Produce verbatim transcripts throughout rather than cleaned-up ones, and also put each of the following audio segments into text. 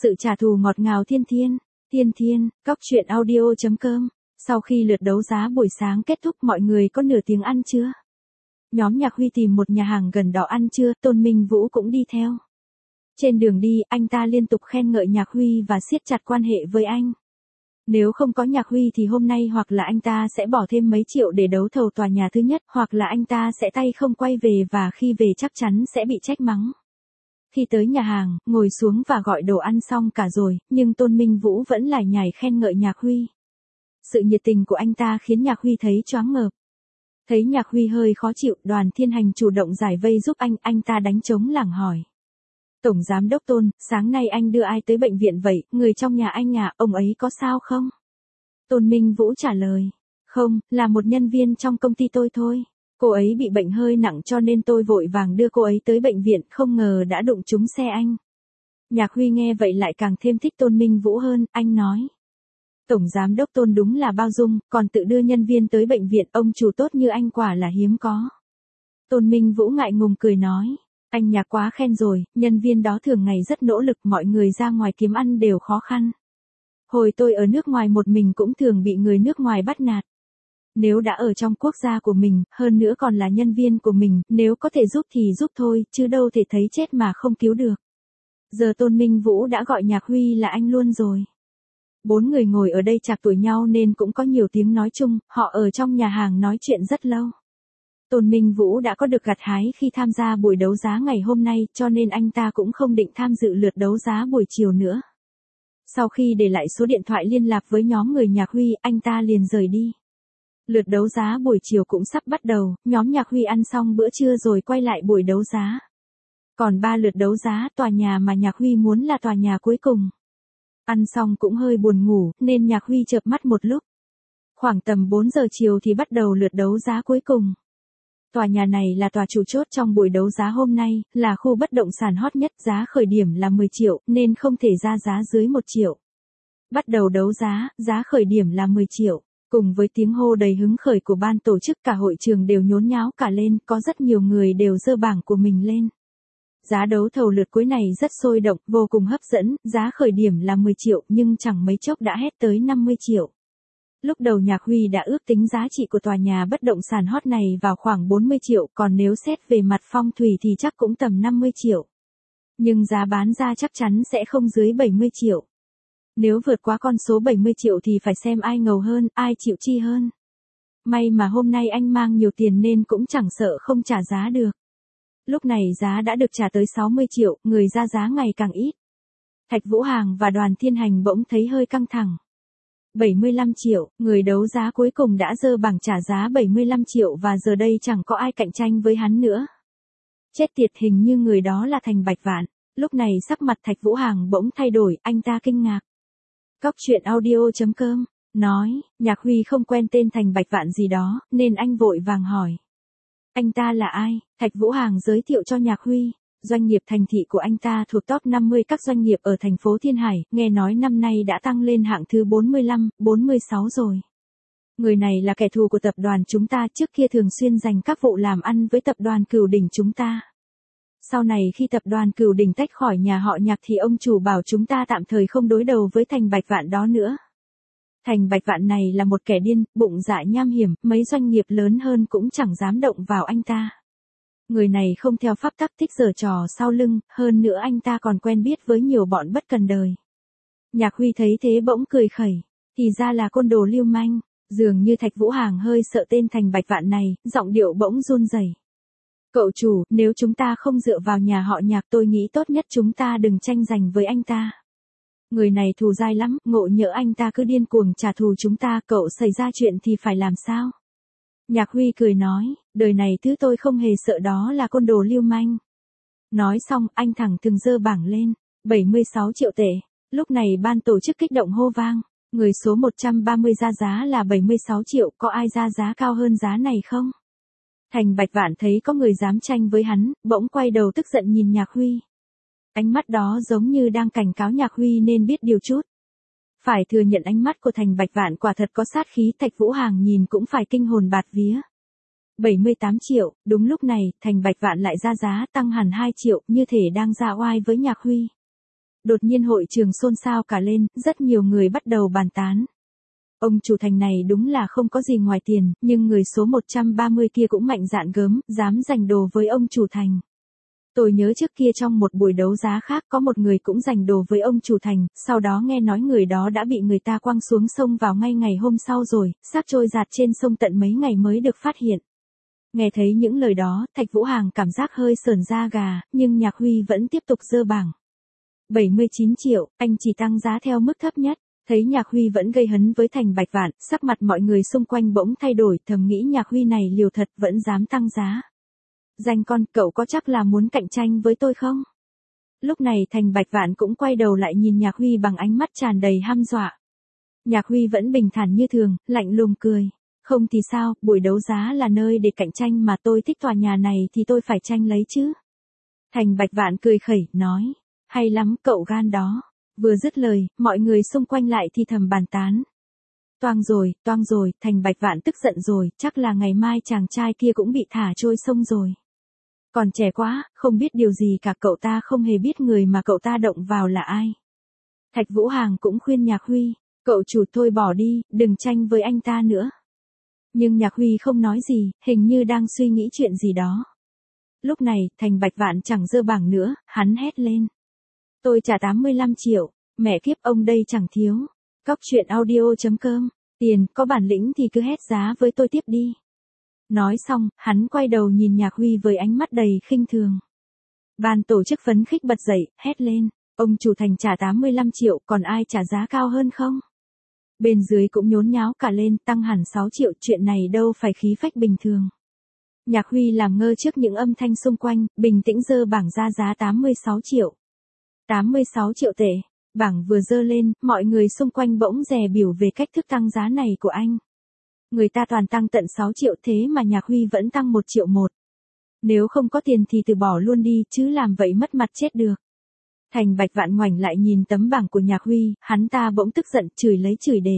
Sự trả thù ngọt ngào thiên thiên, thiên thiên, cóc truyện audio chấm com. Sau khi lượt đấu giá buổi sáng kết thúc mọi người có nửa tiếng ăn trưa. Nhóm Nhạc Huy tìm một nhà hàng gần đó ăn trưa, Tôn Minh Vũ cũng đi theo. Trên đường đi, anh ta liên tục khen ngợi Nhạc Huy và siết chặt quan hệ với anh. Nếu không có Nhạc Huy thì hôm nay hoặc là anh ta sẽ bỏ thêm mấy triệu để đấu thầu tòa nhà thứ nhất, hoặc là anh ta sẽ tay không quay về và khi về chắc chắn sẽ bị trách mắng. Khi tới nhà hàng, ngồi xuống và gọi đồ ăn xong cả rồi, nhưng Tôn Minh Vũ vẫn lải nhải khen ngợi Nhạc Huy. Sự nhiệt tình của anh ta khiến Nhạc Huy thấy choáng ngợp. Thấy Nhạc Huy hơi khó chịu, Đoàn Thiên Hành chủ động giải vây giúp anh, anh ta đánh trống lảng hỏi. Tổng Giám Đốc Tôn, sáng nay anh đưa ai tới bệnh viện vậy, người trong nhà anh à, ông ấy có sao không? Tôn Minh Vũ trả lời. Không, là một nhân viên trong công ty tôi thôi. Cô ấy bị bệnh hơi nặng cho nên tôi vội vàng đưa cô ấy tới bệnh viện, không ngờ đã đụng trúng xe anh. Nhạc Huy nghe vậy lại càng thêm thích Tôn Minh Vũ hơn, anh nói. Tổng Giám Đốc Tôn đúng là bao dung, còn tự đưa nhân viên tới bệnh viện, ông chủ tốt như anh quả là hiếm có. Tôn Minh Vũ ngại ngùng cười nói. Anh Nhạc quá khen rồi, nhân viên đó thường ngày rất nỗ lực, mọi người ra ngoài kiếm ăn đều khó khăn. Hồi tôi ở nước ngoài một mình cũng thường bị người nước ngoài bắt nạt. Nếu đã ở trong quốc gia của mình, hơn nữa còn là nhân viên của mình, nếu có thể giúp thì giúp thôi, chứ đâu thể thấy chết mà không cứu được. Giờ Tôn Minh Vũ đã gọi Nhạc Huy là anh luôn rồi. Bốn người ngồi ở đây chạc tuổi nhau nên cũng có nhiều tiếng nói chung, họ ở trong nhà hàng nói chuyện rất lâu. Tôn Minh Vũ đã có được gặt hái khi tham gia buổi đấu giá ngày hôm nay, cho nên anh ta cũng không định tham dự lượt đấu giá buổi chiều nữa. Sau khi để lại số điện thoại liên lạc với nhóm người Nhạc Huy, anh ta liền rời đi. Lượt đấu giá buổi chiều cũng sắp bắt đầu, nhóm Nhạc Huy ăn xong bữa trưa rồi quay lại buổi đấu giá. Còn ba lượt đấu giá, tòa nhà mà Nhạc Huy muốn là tòa nhà cuối cùng. Ăn xong cũng hơi buồn ngủ, nên Nhạc Huy chợp mắt một lúc. Khoảng tầm bốn giờ chiều thì bắt đầu lượt đấu giá cuối cùng. Tòa nhà này là tòa chủ chốt trong buổi đấu giá hôm nay, là khu bất động sản hot nhất, giá khởi điểm là mười triệu, nên không thể ra giá dưới một triệu. Bắt đầu đấu giá, giá khởi điểm là mười triệu. Cùng với tiếng hô đầy hứng khởi của ban tổ chức, cả hội trường đều nhốn nháo cả lên, có rất nhiều người đều giơ bảng của mình lên. Giá đấu thầu lượt cuối này rất sôi động, vô cùng hấp dẫn, giá khởi điểm là mười triệu nhưng chẳng mấy chốc đã hét tới năm mươi triệu. Lúc đầu Nhạc Huy đã ước tính giá trị của tòa nhà bất động sản hot này vào khoảng bốn mươi triệu, còn nếu xét về mặt phong thủy thì chắc cũng tầm năm mươi triệu. Nhưng giá bán ra chắc chắn sẽ không dưới bảy mươi triệu. Nếu vượt quá con số bảy mươi triệu thì phải xem ai ngầu hơn, ai chịu chi hơn. May mà hôm nay anh mang nhiều tiền nên cũng chẳng sợ không trả giá được. Lúc này giá đã được trả tới sáu mươi triệu, người ra giá ngày càng ít. Thạch Vũ Hàng và Đoàn Thiên Hành bỗng thấy hơi căng thẳng. bảy mươi lăm triệu, người đấu giá cuối cùng đã giơ bảng trả giá bảy mươi lăm triệu và giờ đây chẳng có ai cạnh tranh với hắn nữa. Chết tiệt, hình như người đó là Thành Bạch Vạn. Lúc này sắc mặt Thạch Vũ Hàng bỗng thay đổi, anh ta kinh ngạc. Cóc truyện audio chấm com, nói, Nhạc Huy không quen tên Thành Bạch Vạn gì đó, nên anh vội vàng hỏi. Anh ta là ai? Thạch Vũ Hàng giới thiệu cho Nhạc Huy. Doanh nghiệp thành thị của anh ta thuộc top năm mươi các doanh nghiệp ở thành phố Thiên Hải, nghe nói năm nay đã tăng lên hạng thứ bốn mươi lăm, bốn mươi sáu rồi. Người này là kẻ thù của tập đoàn chúng ta, trước kia thường xuyên giành các vụ làm ăn với tập đoàn Cửu Đỉnh chúng ta. Sau này khi tập đoàn Cửu Đỉnh tách khỏi nhà họ Nhạc thì ông chủ bảo chúng ta tạm thời không đối đầu với Thành Bạch Vạn đó nữa. Thành Bạch Vạn này là một kẻ điên, bụng dạ nham hiểm, mấy doanh nghiệp lớn hơn cũng chẳng dám động vào anh ta. Người này không theo pháp tắc, thích giở trò sau lưng, hơn nữa anh ta còn quen biết với nhiều bọn bất cần đời. Nhạc Huy thấy thế bỗng cười khẩy, thì ra là côn đồ lưu manh. Dường như Thạch Vũ Hàng hơi sợ tên Thành Bạch Vạn này, giọng điệu bỗng run rẩy. Cậu chủ, nếu chúng ta không dựa vào nhà họ Nhạc tôi nghĩ tốt nhất chúng ta đừng tranh giành với anh ta. Người này thù dai lắm, ngộ nhỡ anh ta cứ điên cuồng trả thù chúng ta, cậu xảy ra chuyện thì phải làm sao? Nhạc Huy cười nói, đời này thứ tôi không hề sợ đó là côn đồ lưu manh. Nói xong, anh thẳng thừng giơ bảng lên, bảy mươi sáu triệu tệ. Lúc này ban tổ chức kích động hô vang, người số một trăm ba mươi ra giá là bảy mươi sáu triệu, có ai ra giá cao hơn giá này không? Thành Bạch Vạn thấy có người dám tranh với hắn, bỗng quay đầu tức giận nhìn Nhạc Huy. Ánh mắt đó giống như đang cảnh cáo Nhạc Huy nên biết điều chút. Phải thừa nhận ánh mắt của Thành Bạch Vạn quả thật có sát khí, Thạch Vũ Hàng nhìn cũng phải kinh hồn bạt vía. bảy mươi tám triệu, đúng lúc này, Thành Bạch Vạn lại ra giá tăng hẳn hai triệu, như thể đang ra oai với Nhạc Huy. Đột nhiên hội trường xôn xao cả lên, rất nhiều người bắt đầu bàn tán. Ông chủ Thành này đúng là không có gì ngoài tiền, nhưng người số một trăm ba mươi kia cũng mạnh dạn gớm, dám giành đồ với ông chủ Thành. Tôi nhớ trước kia trong một buổi đấu giá khác có một người cũng giành đồ với ông chủ Thành, sau đó nghe nói người đó đã bị người ta quăng xuống sông vào ngay ngày hôm sau rồi, xác trôi dạt trên sông tận mấy ngày mới được phát hiện. Nghe thấy những lời đó, Thạch Vũ Hàng cảm giác hơi sởn da gà, nhưng Nhạc Huy vẫn tiếp tục dơ bảng. bảy mươi chín triệu, anh chỉ tăng giá theo mức thấp nhất. Thấy Nhạc Huy vẫn gây hấn với Thành Bạch Vạn, sắc mặt mọi người xung quanh bỗng thay đổi, thầm nghĩ Nhạc Huy này liều thật vẫn dám tăng giá. Danh con, cậu có chắc là muốn cạnh tranh với tôi không? Lúc này Thành Bạch Vạn cũng quay đầu lại nhìn Nhạc Huy bằng ánh mắt tràn đầy hăm dọa. Nhạc Huy vẫn bình thản như thường, lạnh lùng cười. Không thì sao, buổi đấu giá là nơi để cạnh tranh mà tôi thích tòa nhà này thì tôi phải tranh lấy chứ. Thành Bạch Vạn cười khẩy, nói. Hay lắm, cậu gan đó. Vừa dứt lời, mọi người xung quanh lại thì thầm bàn tán. Toang rồi, toang rồi, Thành Bạch Vạn tức giận rồi, chắc là ngày mai chàng trai kia cũng bị thả trôi sông rồi. Còn trẻ quá, không biết điều gì cả, cậu ta không hề biết người mà cậu ta động vào là ai. Thạch Vũ Hàng cũng khuyên Nhạc Huy, cậu chủ thôi bỏ đi, đừng tranh với anh ta nữa. Nhưng Nhạc Huy không nói gì, hình như đang suy nghĩ chuyện gì đó. Lúc này, Thành Bạch Vạn chẳng dơ bảng nữa, hắn hét lên. Tôi trả tám mươi lăm triệu, mẹ kiếp ông đây chẳng thiếu. Cóc truyện audio chấm com, tiền, có bản lĩnh thì cứ hét giá với tôi tiếp đi. Nói xong, hắn quay đầu nhìn Nhạc Huy với ánh mắt đầy khinh thường. Ban tổ chức phấn khích bật dậy, hét lên, ông chủ Thành trả tám mươi lăm triệu, còn ai trả giá cao hơn không? Bên dưới cũng nhốn nháo cả lên, tăng hẳn sáu triệu, chuyện này đâu phải khí phách bình thường. Nhạc Huy làm ngơ trước những âm thanh xung quanh, bình tĩnh giơ bảng ra giá tám mươi sáu triệu. tám mươi sáu triệu tệ, bảng vừa dơ lên, mọi người xung quanh bỗng dè biểu về cách thức tăng giá này của anh. Người ta toàn tăng tận sáu triệu thế mà Nhạc Huy vẫn tăng một triệu một. Nếu không có tiền thì từ bỏ luôn đi, chứ làm vậy mất mặt chết được. Thành Bạch Vạn ngoảnh lại nhìn tấm bảng của Nhạc Huy, hắn ta bỗng tức giận, chửi lấy chửi để.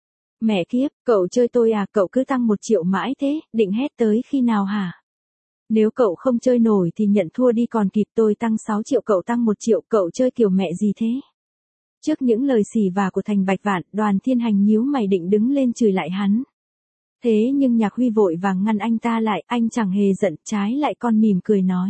Mẹ kiếp, cậu chơi tôi à, cậu cứ tăng một triệu mãi thế, định hét tới khi nào hả? Nếu cậu không chơi nổi thì nhận thua đi, còn kịp, tôi tăng sáu triệu cậu tăng một triệu, cậu chơi kiểu mẹ gì thế? Trước những lời xỉ vả của Thành Bạch Vạn, Đoàn Thiên Hành nhíu mày định đứng lên chửi lại hắn. Thế nhưng Nhạc Huy vội vàng ngăn anh ta lại, anh chẳng hề giận, trái lại còn mỉm cười nói.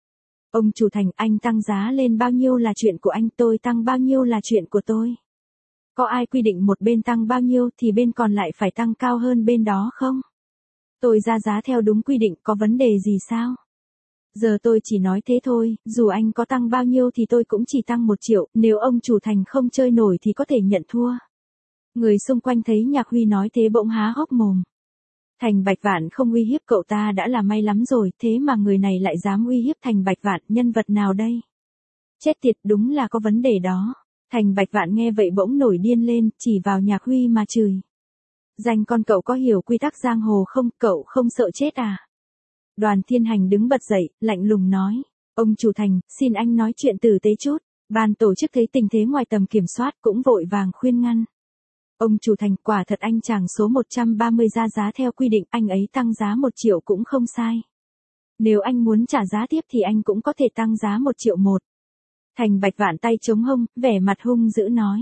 Ông chủ Thành, anh tăng giá lên bao nhiêu là chuyện của anh, tôi tăng bao nhiêu là chuyện của tôi. Có ai quy định một bên tăng bao nhiêu thì bên còn lại phải tăng cao hơn bên đó không? Tôi ra giá theo đúng quy định, có vấn đề gì sao? Giờ tôi chỉ nói thế thôi, dù anh có tăng bao nhiêu thì tôi cũng chỉ tăng một triệu, nếu ông chủ Thành không chơi nổi thì có thể nhận thua. Người xung quanh thấy Nhạc Huy nói thế bỗng há hốc mồm. Thành Bạch Vạn không uy hiếp cậu ta đã là may lắm rồi, thế mà người này lại dám uy hiếp Thành Bạch Vạn, nhân vật nào đây? Chết tiệt, đúng là có vấn đề đó. Thành Bạch Vạn nghe vậy bỗng nổi điên lên, chỉ vào Nhạc Huy mà chửi. Danh con, cậu có hiểu quy tắc giang hồ không, cậu không sợ chết à? Đoàn Thiên Hành đứng bật dậy, lạnh lùng nói. Ông chủ Thành, xin anh nói chuyện tử tế chút. Ban tổ chức thấy tình thế ngoài tầm kiểm soát cũng vội vàng khuyên ngăn. Ông chủ Thành, quả thật anh chàng số một trăm ba mươi ra giá theo quy định, anh ấy tăng giá một triệu cũng không sai. Nếu anh muốn trả giá tiếp thì anh cũng có thể tăng giá một triệu một. Thành Bạch Vạn tay chống hông, vẻ mặt hung dữ nói.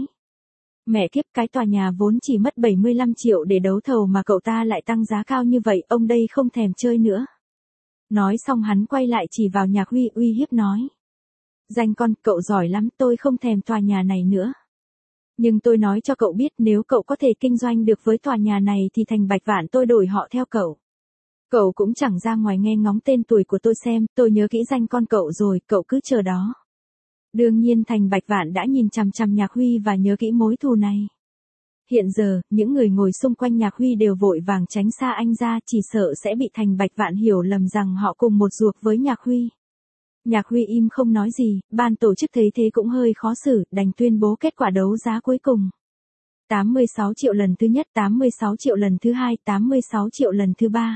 Mẹ kiếp, cái tòa nhà vốn chỉ mất bảy mươi lăm triệu để đấu thầu mà cậu ta lại tăng giá cao như vậy, ông đây không thèm chơi nữa. Nói xong hắn quay lại chỉ vào Nhạc Huy uy hiếp nói. Danh con, cậu giỏi lắm, tôi không thèm tòa nhà này nữa. Nhưng tôi nói cho cậu biết, nếu cậu có thể kinh doanh được với tòa nhà này thì Thành Bạch Vạn tôi đổi họ theo cậu. Cậu cũng chẳng ra ngoài nghe ngóng tên tuổi của tôi xem, tôi nhớ kỹ danh con cậu rồi, cậu cứ chờ đó. Đương nhiên Thành Bạch Vạn đã nhìn chằm chằm Nhạc Huy và nhớ kỹ mối thù này. Hiện giờ, những người ngồi xung quanh Nhạc Huy đều vội vàng tránh xa anh ra, chỉ sợ sẽ bị Thành Bạch Vạn hiểu lầm rằng họ cùng một ruột với Nhạc Huy. Nhạc Huy im không nói gì, ban tổ chức thấy thế cũng hơi khó xử, đành tuyên bố kết quả đấu giá cuối cùng. tám mươi sáu triệu lần thứ nhất, tám mươi sáu triệu lần thứ hai, tám mươi sáu triệu lần thứ ba.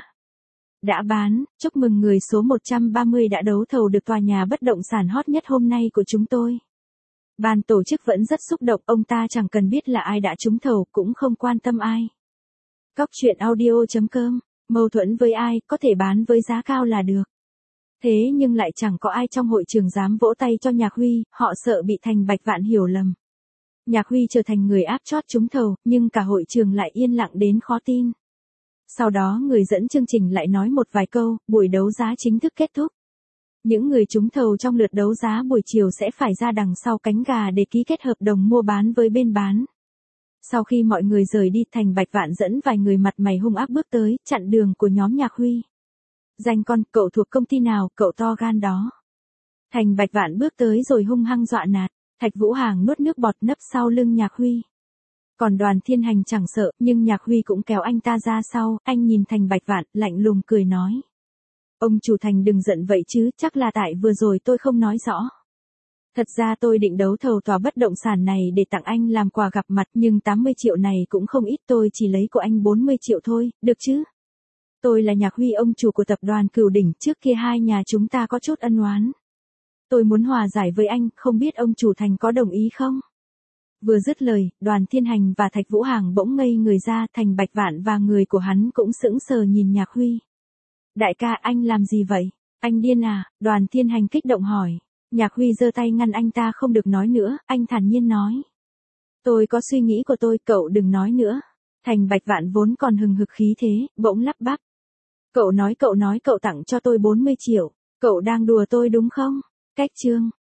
Đã bán, chúc mừng người số một trăm ba mươi đã đấu thầu được tòa nhà bất động sản hot nhất hôm nay của chúng tôi. Ban tổ chức vẫn rất xúc động, ông ta chẳng cần biết là ai đã trúng thầu, cũng không quan tâm ai. Cóc truyện audio chấm com, mâu thuẫn với ai, có thể bán với giá cao là được. Thế nhưng lại chẳng có ai trong hội trường dám vỗ tay cho Nhạc Huy, họ sợ bị Thành Bạch Vạn hiểu lầm. Nhạc Huy trở thành người áp chót trúng thầu, nhưng cả hội trường lại yên lặng đến khó tin. Sau đó người dẫn chương trình lại nói một vài câu, buổi đấu giá chính thức kết thúc. Những người trúng thầu trong lượt đấu giá buổi chiều sẽ phải ra đằng sau cánh gà để ký kết hợp đồng mua bán với bên bán. Sau khi mọi người rời đi, Thành Bạch Vạn dẫn vài người mặt mày hung ác bước tới, chặn đường của nhóm Nhạc Huy. Danh con, cậu thuộc công ty nào, cậu to gan đó. Thành Bạch Vạn bước tới rồi hung hăng dọa nạt. Thạch Vũ Hàng nuốt nước bọt nấp sau lưng Nhạc Huy. Còn Đoàn Thiên Hành chẳng sợ, nhưng Nhạc Huy cũng kéo anh ta ra sau, anh nhìn Thành Bạch Vạn, lạnh lùng cười nói. Ông chủ Thành đừng giận vậy chứ, chắc là tại vừa rồi tôi không nói rõ. Thật ra tôi định đấu thầu tòa bất động sản này để tặng anh làm quà gặp mặt, nhưng tám mươi triệu này cũng không ít, tôi chỉ lấy của anh bốn mươi triệu thôi, được chứ? Tôi là Nhạc Huy, ông chủ của tập đoàn Cửu Đỉnh, trước kia hai nhà chúng ta có chút ân oán. Tôi muốn hòa giải với anh, không biết ông chủ Thành có đồng ý không? Vừa dứt lời, Đoàn Thiên Hành và Thạch Vũ Hàng bỗng ngây người ra, Thành Bạch Vạn và người của hắn cũng sững sờ nhìn Nhạc Huy. Đại ca, anh làm gì vậy? Anh điên à? Đoàn Thiên Hành kích động hỏi. Nhạc Huy giơ tay ngăn anh ta không được nói nữa, anh thản nhiên nói. Tôi có suy nghĩ của tôi, cậu đừng nói nữa. Thành Bạch Vạn vốn còn hừng hực khí thế, bỗng lắp bắp. Cậu nói cậu nói cậu tặng cho tôi bốn mươi triệu, cậu đang đùa tôi đúng không? Cách chương.